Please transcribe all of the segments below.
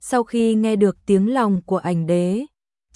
Sau khi nghe được tiếng lòng của ảnh đế.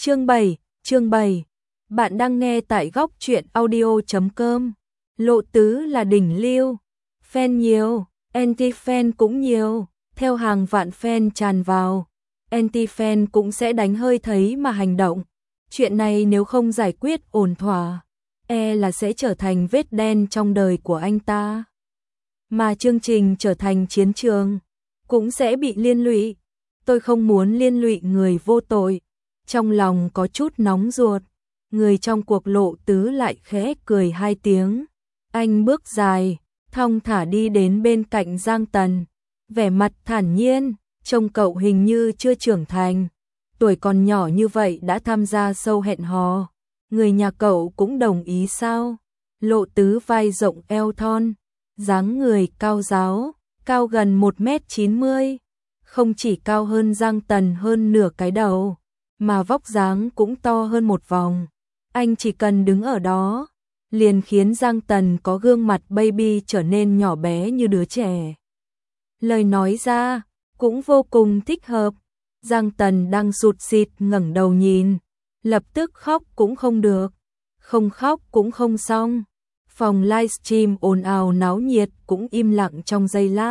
Chương 7. Bạn đang nghe tại góc truyện audio.com. Lộ Tứ là đỉnh lưu. Fan nhiều, anti-fan cũng nhiều. Theo hàng vạn fan tràn vào, anti-fan cũng sẽ đánh hơi thấy mà hành động. Chuyện này nếu không giải quyết ổn thỏa, là sẽ trở thành vết đen trong đời của anh ta. Mà chương trình trở thành chiến trường, cũng sẽ bị liên lụy. Tôi không muốn liên lụy người vô tội. Trong lòng có chút nóng ruột, người trong cuộc Lộ Tứ lại khẽ cười hai tiếng. Anh bước dài, thong thả đi đến bên cạnh Giang Tần. Vẻ mặt thản nhiên, trông cậu hình như chưa trưởng thành. Tuổi còn nhỏ như vậy đã tham gia show hẹn hò. Người nhà cậu cũng đồng ý sao? Lộ Tứ vai rộng eo thon, dáng người cao ráo, cao gần 1m90. Không chỉ cao hơn Giang Tần hơn nửa cái đầu, mà vóc dáng cũng to hơn một vòng. Anh chỉ cần đứng ở đó, liền khiến Giang Tần có gương mặt baby trở nên nhỏ bé như đứa trẻ. Lời nói ra cũng vô cùng thích hợp. Giang Tần đang sụt sịt ngẩng đầu nhìn, lập tức khóc cũng không được, không khóc cũng không xong. Phòng livestream ồn ào náo nhiệt cũng im lặng trong giây lát.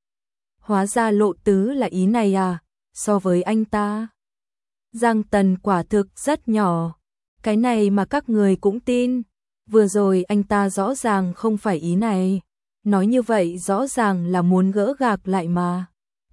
Hóa ra Lộ Tứ là ý này à, so với anh ta. Giang Tần quả thực rất nhỏ, cái này mà các người cũng tin. Vừa rồi anh ta rõ ràng không phải ý này, nói như vậy rõ ràng là muốn gỡ gạc lại mà.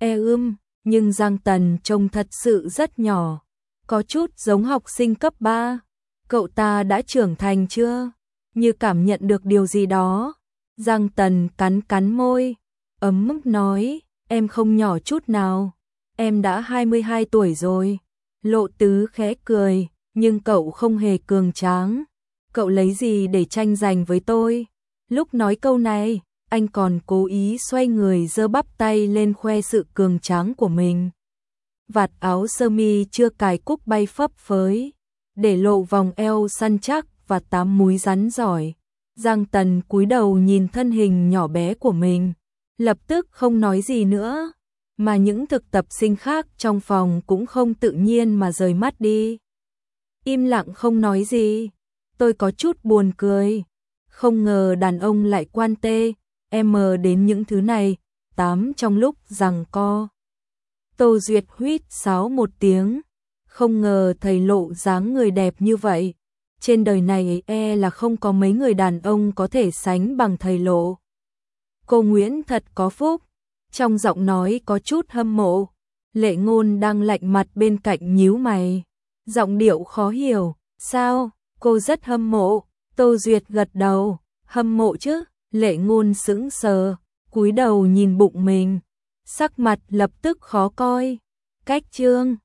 Nhưng Giang Tần trông thật sự rất nhỏ, có chút giống học sinh cấp 3. Cậu ta đã trưởng thành chưa? Như cảm nhận được điều gì đó. Giang Tần cắn môi, ấm ức nói, em không nhỏ chút nào, em đã 22 tuổi rồi. Lộ Tứ khẽ cười, nhưng cậu không hề cường tráng. Cậu lấy gì để tranh giành với tôi? Lúc nói câu này, anh còn cố ý xoay người giơ bắp tay lên khoe sự cường tráng của mình. Vạt áo sơ mi chưa cài cúc bay phấp phới, để lộ vòng eo săn chắc và 8 múi rắn giỏi. Giang Tần cúi đầu nhìn thân hình nhỏ bé của mình, lập tức không nói gì nữa, mà những thực tập sinh khác trong phòng cũng không tự nhiên mà rời mắt đi. Im lặng không nói gì. Tôi có chút buồn cười, không ngờ đàn ông lại quan đến những thứ này. Trong lúc giằng co, Tô Duyệt huýt sáo một tiếng, không ngờ thầy Lộ dáng người đẹp như vậy. Trên đời này là không có mấy người đàn ông có thể sánh bằng thầy Lộ. Cô Nguyễn thật có phúc. Trong giọng nói có chút hâm mộ. Lệ Ngôn đang lạnh mặt bên cạnh nhíu mày, giọng điệu khó hiểu. Sao? Cô rất hâm mộ. Tô Duyệt gật đầu. Hâm mộ chứ? Lệ Ngôn sững sờ, cúi đầu nhìn bụng mình, sắc mặt lập tức khó coi. Cách chương